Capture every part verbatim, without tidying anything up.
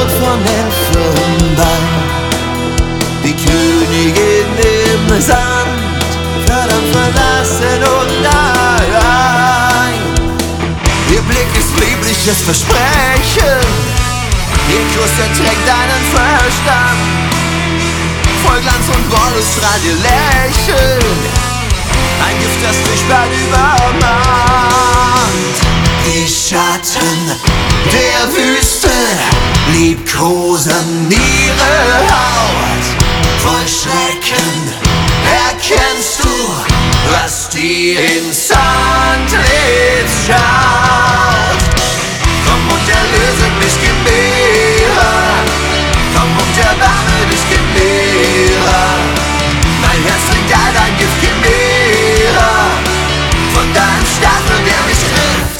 von Elfenbein. Die Königin im Sand, verdammt verlassen und allein. Ihr Blick ist liebliches Versprechen, ihr Kuss erträgt deinen Verstand. Voll Glanz und Wolle strahlt ihr Lächeln, ein Gift, das dich bald übermannt. Die Schatten der Wüste liebkosen ihre Haut. Voll Schrecken erkennst du, was dir ins Antlitz schaut. Komm und erlöse mich, gib mir. Komm und erbarme dich, gib mir. Mein Herz trinkt all dein Gift, gib mir. Von deinem Stachel, der mich trifft.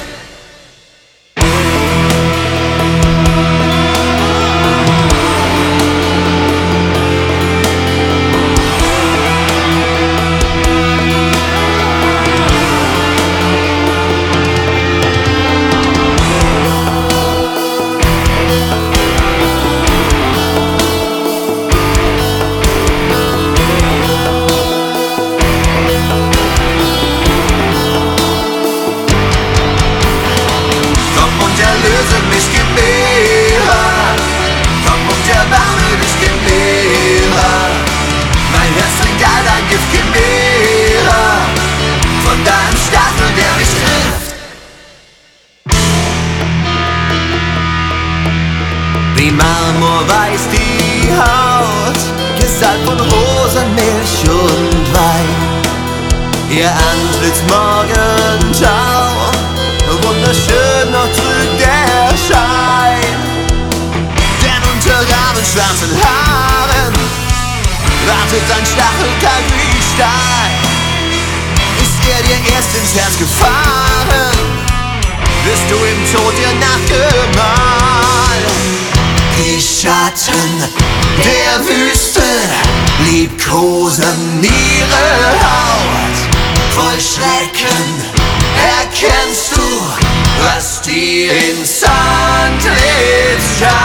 Erlöse mich, gib mir. Komm und erbarme dich, gib mir. Mein Herz trinkt all dein Gift, gib mir. Von deinem Stachel, der mich trifft. Wie Marmor weiß die Haut, gesalbt von Rosenmilch und Wein. Ihr Antlitz Morgentau, wunderschön, noch trügt der Schein. Denn unter rabenschwarzen Haaren wartet ein Stachel kalt wie Stein. Ist er dir erst ins Herz gefahren, bist du im Tod dir nachgemalt. Die Schatten der Wüste liebkosen ihre Haut. Voll Schrecken erkennst du, was dir ins Antlitz schaut.